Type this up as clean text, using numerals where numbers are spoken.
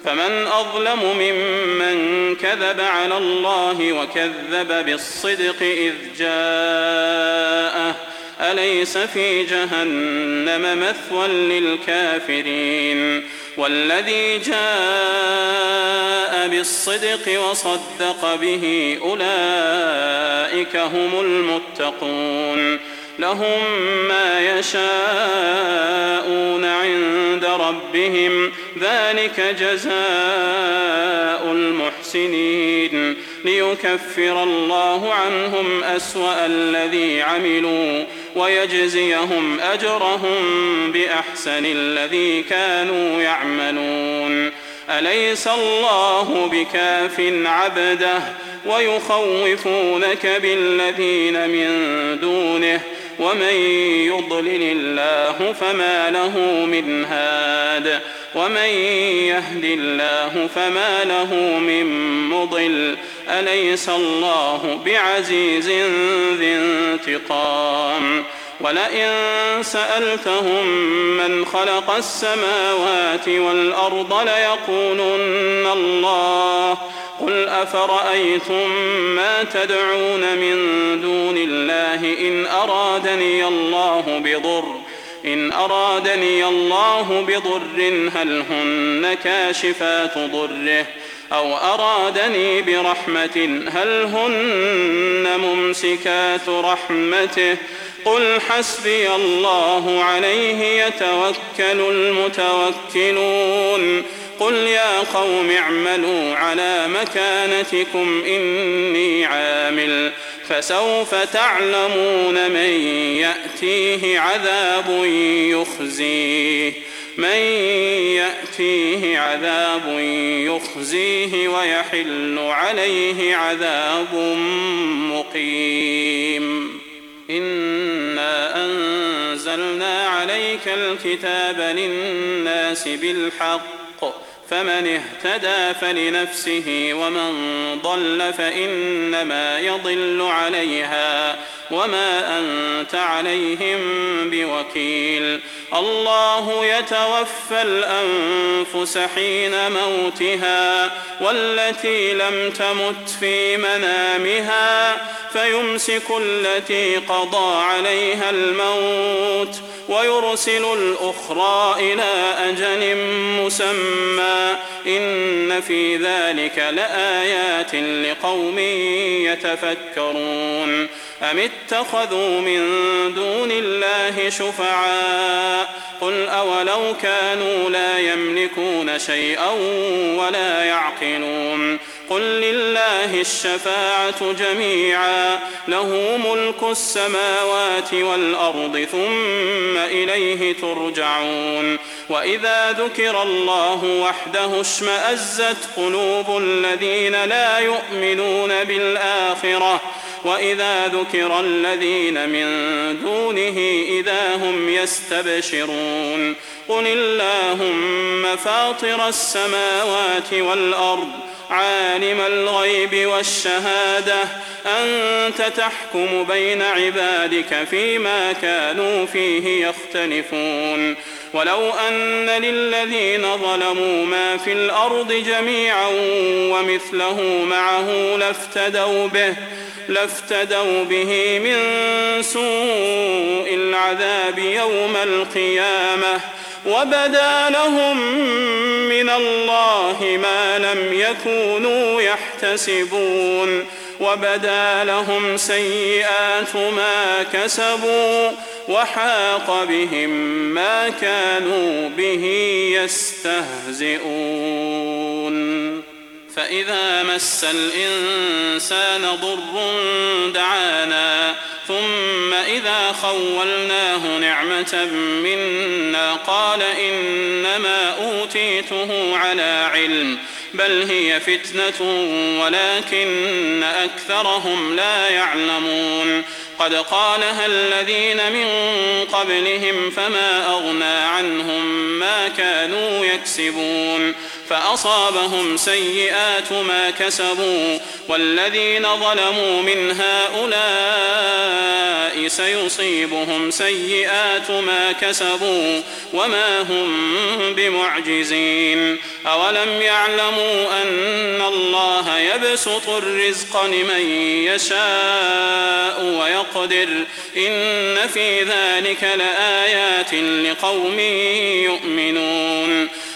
فمن أظلم ممن كذب على الله وكذب بالصدق إذ جاءه أليس في جهنم مثوى للكافرين والذي جاء بالصدق وصدق به أولئك هم المتقون لهم ما يشاءون عند ربهم ذلك جزاء المحسنين ليكفر الله عنهم أسوأ الذي عملوا ويجزيهم أجرهم بأحسن الذي كانوا يعملون أليس الله بكاف عبده ويخوفونك بالذين من دونه ومن يضلل الله فما له من هاد ومن يهد الله فما له من مضل أليس الله بعزيز ذي انتقام ولئن سألتهم من خلق السماوات والأرض ليقولن الله قل أفرأيتم ما تدعون من دون الله إن أرادني الله بضر هل هن كاشفات ضره أو أرادني برحمة هل هن ممسكات رحمته قل حسبي الله عليه يتوكل المتوكلون قل يا قوم اعملوا على مكانتكم إني عامل فسوف تعلمون من يأتيه عذاب يخزيه ويحل عليه عذاب مقيم إنا أنزلنا عليك الكتاب للناس بالحق فمن اهتدى فلنفسه ومن ضل فإنما يضل عليها وما أنت عليهم بوكيل الله يتوفى الأنفس حين موتها والتي لم تمت في منامها فيمسك التي قضى عليها الموت ويرسل الأخرى إلى أجل مسمى إن في ذلك لآيات لقوم يتفكرون أم اتخذوا من دون الله شفعاء قل أولو كانوا لا يملكون شيئا ولا يعقلون قل لله الشفاعة جميعا له ملك السماوات والأرض ثم إليه ترجعون وإذا ذكر الله وحده اشمأزت قلوب الذين لا يؤمنون بالآخرة وإذا ذكر الذين من دونه إذا هم يستبشرون قل اللهم فاطر السماوات والأرض عالم الغيب والشهادة أنت تحكم بين عبادك فيما كانوا فيه يختلفون ولو أن للذين ظلموا ما في الأرض جميعا ومثله معه لافتدوا به من سوء العذاب يوم القيامة وبدا لهم من الله ما لم يكونوا يحتسبون وبدا لهم سيئات ما كسبوا وحاق بهم ما كانوا به يستهزئون فإذا مس الإنسان ضر دعانا ثم إذا خولناه نعمة منا قال إنما أوتيته على علم بل هي فتنة ولكن أكثرهم لا يعلمون قد قالها الذين من قبلهم فما أغنى عنهم ما كانوا يكسبون فأصابهم سيئات ما كسبوا والذين ظلموا من هؤلاء سيصيبهم سيئات ما كسبوا وما هم بمعجزين أولم يعلموا أن الله يبسط الرزق لمن يشاء ويقدر إن في ذلك لآيات لقوم يؤمنون